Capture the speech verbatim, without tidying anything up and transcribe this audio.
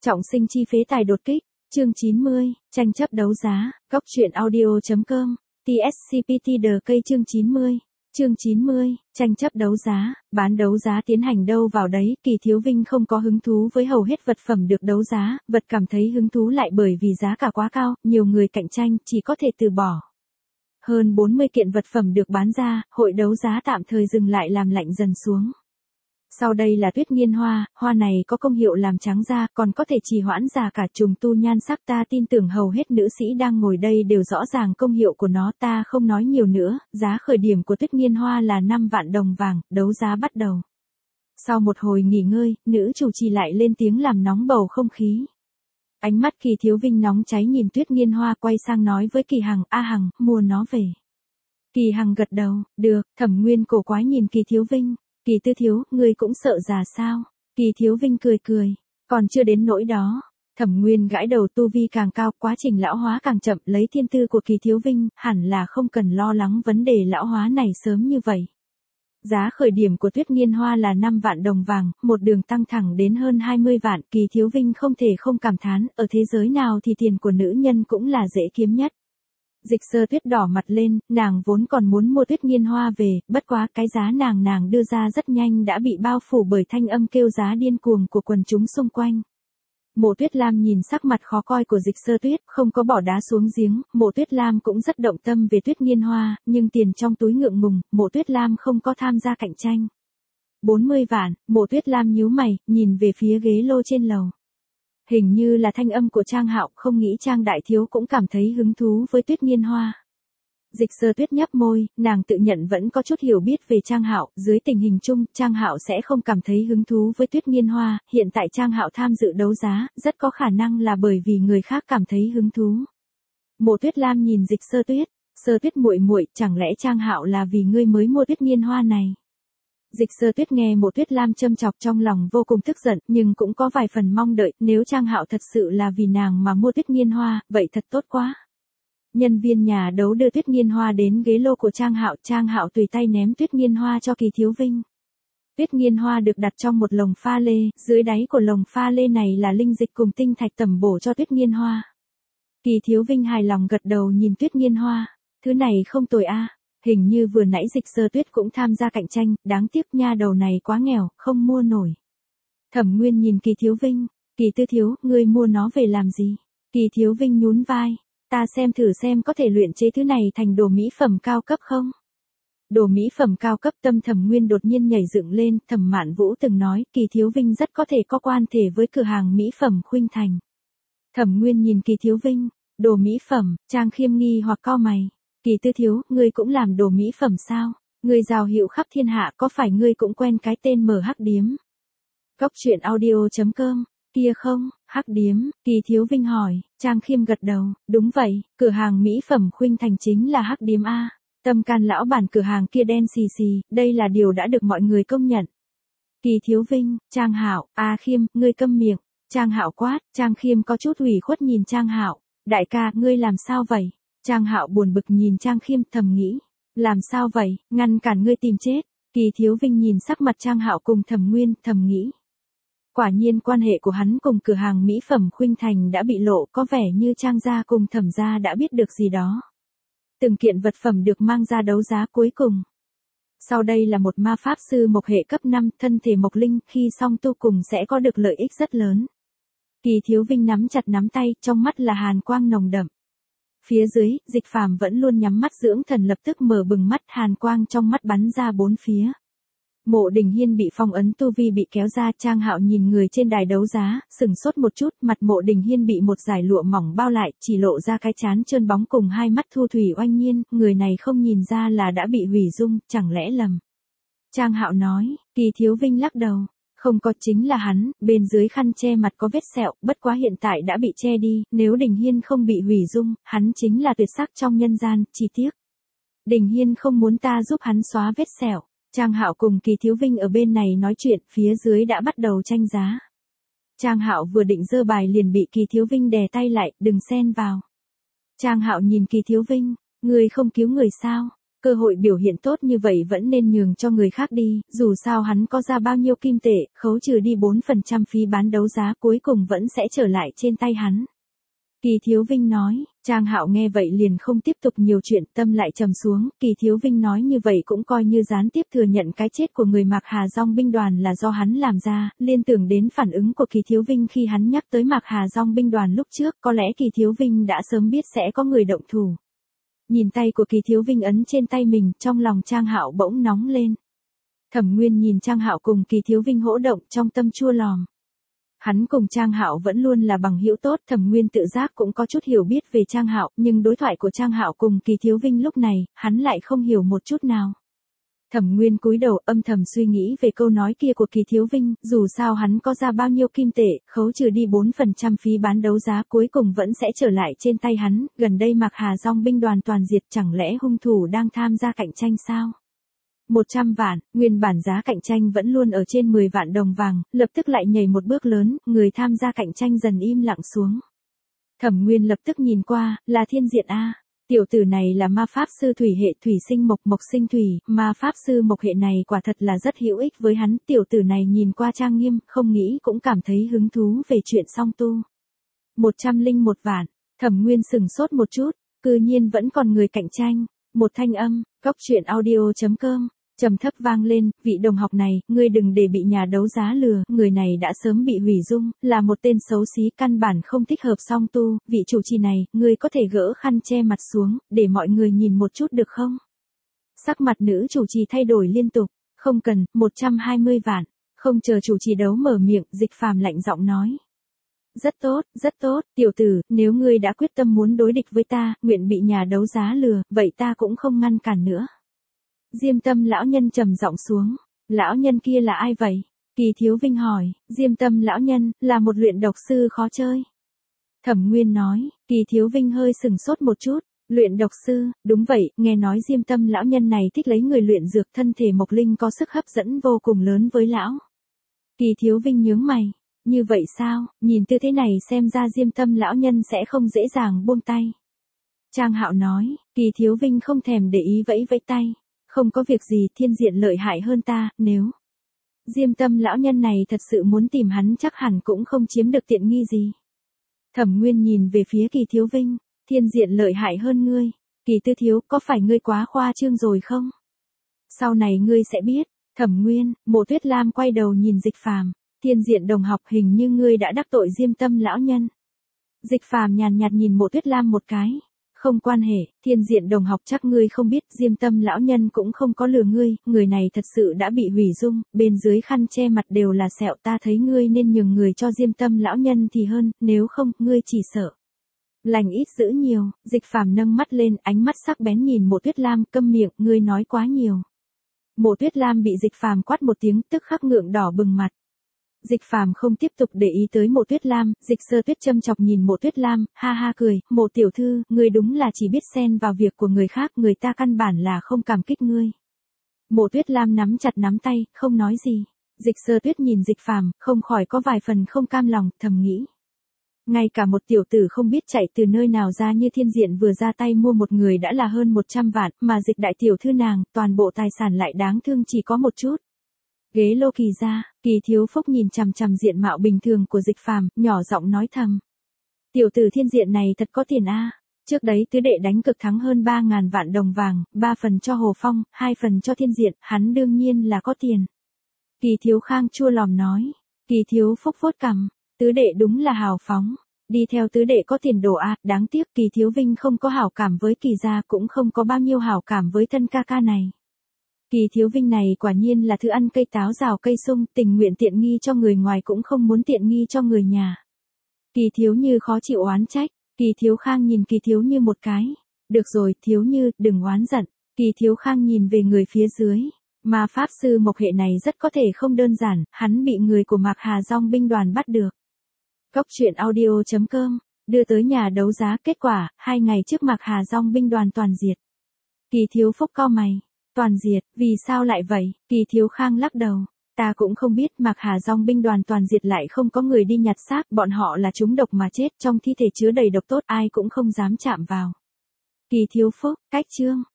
Trọng sinh chi phế tài đột kích, chương chín mươi, tranh chấp đấu giá, góc truyện audio.com, tê ét xê pê tê The cây chương chín mươi, chương chín mươi, tranh chấp đấu giá, bán đấu giá tiến hành đâu vào đấy, Kỳ Thiếu Vinh không có hứng thú với hầu hết vật phẩm được đấu giá, vật cảm thấy hứng thú lại bởi vì giá cả quá cao, nhiều người cạnh tranh, chỉ có thể từ bỏ. Hơn bốn mươi kiện vật phẩm được bán ra, hội đấu giá tạm thời dừng lại làm lạnh dần xuống. Sau đây là tuyết nghiên hoa, hoa này có công hiệu làm trắng da, còn có thể trì hoãn già cả trùng tu nhan sắc. Ta tin tưởng hầu hết nữ sĩ đang ngồi đây đều rõ ràng công hiệu của nó, ta không nói nhiều nữa, giá khởi điểm của tuyết nghiên hoa là năm vạn đồng vàng, đấu giá bắt đầu. Sau một hồi nghỉ ngơi, nữ chủ trì lại lên tiếng làm nóng bầu không khí. Ánh mắt Kỳ Thiếu Vinh nóng cháy nhìn tuyết nghiên hoa, quay sang nói với Kỳ Hằng, A Hằng, mua nó về. Kỳ Hằng gật đầu, được. Thẩm Nguyên cổ quái nhìn Kỳ Thiếu Vinh. Kỳ Tư Thiếu, ngươi cũng sợ già sao? Kỳ Thiếu Vinh cười cười, còn chưa đến nỗi đó. Thẩm Nguyên gãi đầu, tu vi càng cao, quá trình lão hóa càng chậm, lấy thiên tư của Kỳ Thiếu Vinh, hẳn là không cần lo lắng vấn đề lão hóa này sớm như vậy. Giá khởi điểm của tuyết nghiên hoa là năm vạn đồng vàng, một đường tăng thẳng đến hơn hai mươi vạn, Kỳ Thiếu Vinh không thể không cảm thán, ở thế giới nào thì tiền của nữ nhân cũng là dễ kiếm nhất. Dịch Sơ Tuyết đỏ mặt lên, nàng vốn còn muốn mua tuyết nghiên hoa về, bất quá cái giá nàng nàng đưa ra rất nhanh đã bị bao phủ bởi thanh âm kêu giá điên cuồng của quần chúng xung quanh. Mộ Tuyết Lam nhìn sắc mặt khó coi của Dịch Sơ Tuyết, không có bỏ đá xuống giếng, Mộ Tuyết Lam cũng rất động tâm về tuyết nghiên hoa, nhưng tiền trong túi ngượng ngùng, Mộ Tuyết Lam không có tham gia cạnh tranh. bốn mươi vạn, Mộ Tuyết Lam nhíu mày, nhìn về phía ghế lô trên lầu. Hình như là thanh âm của Trang Hạo, không nghĩ Trang đại thiếu cũng cảm thấy hứng thú với tuyết nghiên hoa. Dịch Sơ Tuyết nhấp môi, nàng tự nhận vẫn có chút hiểu biết về Trang Hạo, dưới tình hình chung, Trang Hạo sẽ không cảm thấy hứng thú với tuyết nghiên hoa, hiện tại Trang Hạo tham dự đấu giá, rất có khả năng là bởi vì người khác cảm thấy hứng thú. Mộ Tuyết Lam nhìn Dịch Sơ Tuyết, Sơ Tuyết muội muội, chẳng lẽ Trang Hạo là vì ngươi mới mua tuyết nghiên hoa này? Dịch Sơ Tuyết nghe Mộ Tuyết Lam châm chọc trong lòng vô cùng tức giận, nhưng cũng có vài phần mong đợi, nếu Trang Hạo thật sự là vì nàng mà mua tuyết nghiên hoa, vậy thật tốt quá. Nhân viên nhà đấu đưa tuyết nghiên hoa đến ghế lô của Trang Hạo, Trang Hạo tùy tay ném tuyết nghiên hoa cho Kỳ Thiếu Vinh. Tuyết nghiên hoa được đặt trong một lồng pha lê, dưới đáy của lồng pha lê này là linh dịch cùng tinh thạch tẩm bổ cho tuyết nghiên hoa. Kỳ Thiếu Vinh hài lòng gật đầu nhìn tuyết nghiên hoa, thứ này không tồi a. Hình như vừa nãy Dịch Sơ Tuyết cũng tham gia cạnh tranh, đáng tiếc nha đầu này quá nghèo, không mua nổi. Thẩm Nguyên nhìn Kỳ Thiếu Vinh, Kỳ Tư Thiếu, ngươi mua nó về làm gì? Kỳ Thiếu Vinh nhún vai, ta xem thử xem có thể luyện chế thứ này thành đồ mỹ phẩm cao cấp không? Đồ mỹ phẩm cao cấp, tâm Thẩm Nguyên đột nhiên nhảy dựng lên, Thẩm Mạn Vũ từng nói, Kỳ Thiếu Vinh rất có thể có quan thể với cửa hàng mỹ phẩm Khuynh Thành. Thẩm Nguyên nhìn Kỳ Thiếu Vinh, đồ mỹ phẩm, Trang Khiêm nghi hoặc cau mày. Kỳ Tư Thiếu, ngươi cũng làm đồ mỹ phẩm sao? Ngươi giao hiệu khắp thiên hạ, có phải ngươi cũng quen cái tên mở hắc điếm? Góc truyện audio.com, kia không, hắc điếm, Kỳ Thiếu Vinh hỏi, Trang Khiêm gật đầu, đúng vậy, cửa hàng mỹ phẩm Khuynh Thành chính là hắc điếm A. Tâm can lão bản cửa hàng kia đen xì xì, đây là điều đã được mọi người công nhận. Kỳ Thiếu Vinh, Trang Hạo, A Khiêm, ngươi câm miệng. Trang Hạo quát, Trang Khiêm có chút ủy khuất nhìn Trang Hạo, đại ca, ngươi làm sao vậy? Trang Hạo buồn bực nhìn Trang Khiêm, thầm nghĩ, làm sao vậy, ngăn cản ngươi tìm chết. Kỳ Thiếu Vinh nhìn sắc mặt Trang Hạo cùng Thẩm Nguyên, thầm nghĩ. Quả nhiên quan hệ của hắn cùng cửa hàng mỹ phẩm Khuynh Thành đã bị lộ, có vẻ như Trang gia cùng Thẩm gia đã biết được gì đó. Từng kiện vật phẩm được mang ra đấu giá cuối cùng. Sau đây là một ma pháp sư mộc hệ cấp năm, thân thể mộc linh, khi song tu cùng sẽ có được lợi ích rất lớn. Kỳ Thiếu Vinh nắm chặt nắm tay, trong mắt là hàn quang nồng đậm. Phía dưới, Dịch Phàm vẫn luôn nhắm mắt dưỡng thần lập tức mở bừng mắt, hàn quang trong mắt bắn ra bốn phía. Mộ Đình Hiên bị phong ấn tu vi bị kéo ra, Trang Hạo nhìn người trên đài đấu giá, sừng sốt một chút, mặt Mộ Đình Hiên bị một dải lụa mỏng bao lại, chỉ lộ ra cái trán trơn bóng cùng hai mắt thu thủy oanh nhiên, người này không nhìn ra là đã bị hủy dung, chẳng lẽ lầm. Trang Hạo nói, Kỳ Thiếu Vinh lắc đầu. Không có, chính là hắn, bên dưới khăn che mặt có vết sẹo, bất quá hiện tại đã bị che đi, nếu Đình Hiên không bị hủy dung, hắn chính là tuyệt sắc trong nhân gian, chi tiết. Đình Hiên không muốn ta giúp hắn xóa vết sẹo. Trang Hạo cùng Kỳ Thiếu Vinh ở bên này nói chuyện, phía dưới đã bắt đầu tranh giá. Trang Hạo vừa định giơ bài liền bị Kỳ Thiếu Vinh đè tay lại, đừng xen vào. Trang Hạo nhìn Kỳ Thiếu Vinh, ngươi không cứu người sao? cơ hội biểu hiện tốt như vậy vẫn nên nhường cho người khác đi, dù sao hắn có ra bao nhiêu kim tệ, khấu trừ đi bốn phần trăm phí bán đấu giá cuối cùng vẫn sẽ trở lại trên tay hắn. Kỳ Thiếu Vinh nói, Trang Hạo nghe vậy liền không tiếp tục nhiều chuyện, tâm lại trầm xuống, Kỳ Thiếu Vinh nói như vậy cũng coi như gián tiếp thừa nhận cái chết của người Mạc Hà Dong binh đoàn là do hắn làm ra, liên tưởng đến phản ứng của Kỳ Thiếu Vinh khi hắn nhắc tới Mạc Hà Dong binh đoàn lúc trước, có lẽ Kỳ Thiếu Vinh đã sớm biết sẽ có người động thủ. Nhìn tay của Kỳ Thiếu Vinh ấn trên tay mình, trong lòng Trang Hạo bỗng nóng lên. Thẩm Nguyên nhìn Trang Hạo cùng Kỳ Thiếu Vinh hỗ động trong tâm chua lòm. Hắn cùng Trang Hạo vẫn luôn là bằng hữu tốt, Thẩm Nguyên tự giác cũng có chút hiểu biết về Trang Hạo, nhưng đối thoại của Trang Hạo cùng Kỳ Thiếu Vinh lúc này, hắn lại không hiểu một chút nào. Thẩm Nguyên cúi đầu âm thầm suy nghĩ về câu nói kia của Kỳ Thiếu Vinh, dù sao hắn có ra bao nhiêu kim tệ, khấu trừ đi bốn phần trăm phí bán đấu giá cuối cùng vẫn sẽ trở lại trên tay hắn, gần đây Mạc Hà Dong binh đoàn toàn diệt chẳng lẽ hung thủ đang tham gia cạnh tranh sao? một trăm vạn, nguyên bản giá cạnh tranh vẫn luôn ở trên mười vạn đồng vàng, lập tức lại nhảy một bước lớn, người tham gia cạnh tranh dần im lặng xuống. Thẩm Nguyên lập tức nhìn qua, là Thiên Diện A. Tiểu tử này là ma pháp sư thủy hệ, thủy sinh mộc, mộc sinh thủy, ma pháp sư mộc hệ này quả thật là rất hữu ích với hắn, tiểu tử này nhìn qua trang nghiêm, không nghĩ cũng cảm thấy hứng thú về chuyện song tu. một trăm lẻ một vạn, Thẩm Nguyên sừng sốt một chút, cư nhiên vẫn còn người cạnh tranh. Một thanh âm, góc truyện audio chấm com, trầm thấp vang lên, vị đồng học này, ngươi đừng để bị nhà đấu giá lừa, người này đã sớm bị hủy dung, là một tên xấu xí căn bản không thích hợp song tu, vị chủ trì này, ngươi có thể gỡ khăn che mặt xuống, để mọi người nhìn một chút được không? Sắc mặt nữ chủ trì thay đổi liên tục, không cần, một trăm hai mươi vạn, không chờ chủ trì đấu mở miệng, Dịch Phàm lạnh giọng nói. Rất tốt, rất tốt, tiểu tử, nếu ngươi đã quyết tâm muốn đối địch với ta, nguyện bị nhà đấu giá lừa, vậy ta cũng không ngăn cản nữa. Diêm Tâm lão nhân trầm giọng xuống, lão nhân kia là ai vậy? Kỳ Thiếu Vinh hỏi, Diêm Tâm lão nhân, là một luyện độc sư khó chơi. Thẩm Nguyên nói, Kỳ Thiếu Vinh hơi sừng sốt một chút, luyện độc sư, đúng vậy, nghe nói Diêm Tâm lão nhân này thích lấy người luyện dược, thân thể mộc linh có sức hấp dẫn vô cùng lớn với lão. Kỳ Thiếu Vinh nhướng mày. Như vậy sao, nhìn tư thế này xem ra Diêm Tâm lão nhân sẽ không dễ dàng buông tay. Trang Hạo nói, Kỳ Thiếu Vinh không thèm để ý vẫy vẫy tay. Không có việc gì, Thiên Diện lợi hại hơn ta, nếu Diêm Tâm lão nhân này thật sự muốn tìm hắn chắc hẳn cũng không chiếm được tiện nghi gì. Thẩm Nguyên nhìn về phía Kỳ Thiếu Vinh, Thiên Diện lợi hại hơn ngươi. Kỳ Tư Thiếu, có phải ngươi quá khoa trương rồi không? Sau này ngươi sẽ biết. Thẩm Nguyên, Mộ Tuyết Lam quay đầu nhìn Dịch Phàm. Thiên Diện đồng học, hình như ngươi đã đắc tội Diêm Tâm lão nhân. Dịch Phàm nhàn nhạt nhìn Mộ Tuyết Lam một cái. Không quan hệ, Thiên Diện đồng học, chắc ngươi không biết, Diêm Tâm lão nhân cũng không có lừa ngươi, người này thật sự đã bị hủy dung, bên dưới khăn che mặt đều là sẹo, ta thấy ngươi nên nhường người cho Diêm Tâm lão nhân thì hơn, nếu không, ngươi chỉ sợ lành ít dữ nhiều. Dịch Phàm nâng mắt lên, ánh mắt sắc bén nhìn Mộ Tuyết Lam, câm miệng, ngươi nói quá nhiều. Mộ Tuyết Lam bị Dịch Phàm quát một tiếng, tức khắc ngượng đỏ bừng mặt. Dịch Phàm không tiếp tục để ý tới Mộ Tuyết Lam, Dịch Sơ Tuyết châm chọc nhìn Mộ Tuyết Lam, ha ha cười, Mộ tiểu thư, ngươi đúng là chỉ biết xen vào việc của người khác, người ta căn bản là không cảm kích ngươi. Mộ Tuyết Lam nắm chặt nắm tay, không nói gì. Dịch Sơ Tuyết nhìn Dịch Phàm, không khỏi có vài phần không cam lòng, thầm nghĩ. Ngay cả một tiểu tử không biết chạy từ nơi nào ra như Thiên Diện vừa ra tay mua một người đã là hơn một trăm vạn, mà Dịch đại tiểu thư nàng, toàn bộ tài sản lại đáng thương chỉ có một chút. Ghế lô Kỳ ra, Kỳ Thiếu Phúc nhìn chằm chằm diện mạo bình thường của Dịch Phàm, nhỏ giọng nói thầm. Tiểu tử Thiên Diện này thật có tiền a. Trước đấy tứ đệ đánh cực thắng hơn ba ngàn vạn đồng vàng, ba phần cho Hồ Phong, hai phần cho Thiên Diện, hắn đương nhiên là có tiền. Kỳ Thiếu Khang chua lòm nói. Kỳ Thiếu Phúc vuốt cằm, tứ đệ đúng là hào phóng. Đi theo tứ đệ có tiền đồ a, đáng tiếc Kỳ Thiếu Vinh không có hảo cảm với Kỳ gia, cũng không có bao nhiêu hảo cảm với thân ca ca này. Kỳ Thiếu Vinh này quả nhiên là thứ ăn cây táo rào cây sung, tình nguyện tiện nghi cho người ngoài cũng không muốn tiện nghi cho người nhà. Kỳ Thiếu Như khó chịu oán trách, Kỳ Thiếu Khang nhìn Kỳ Thiếu Như một cái. Được rồi, Thiếu Như, đừng oán giận. Kỳ Thiếu Khang nhìn về người phía dưới. Ma pháp sư mộc hệ này rất có thể không đơn giản, hắn bị người của Mạc Hà Dong binh đoàn bắt được. Góc truyện audio chấm com, đưa tới nhà đấu giá, kết quả, hai ngày trước Mạc Hà Dong binh đoàn toàn diệt. Kỳ Thiếu Phúc cau mày. Toàn diệt, vì sao lại vậy? Kỳ Thiếu Khang lắc đầu. Ta cũng không biết, Mạc Hà Dong binh đoàn toàn diệt lại không có người đi nhặt xác, bọn họ là trúng độc mà chết, trong thi thể chứa đầy độc tốt, ai cũng không dám chạm vào. Kỳ Thiếu Phúc, cách chương.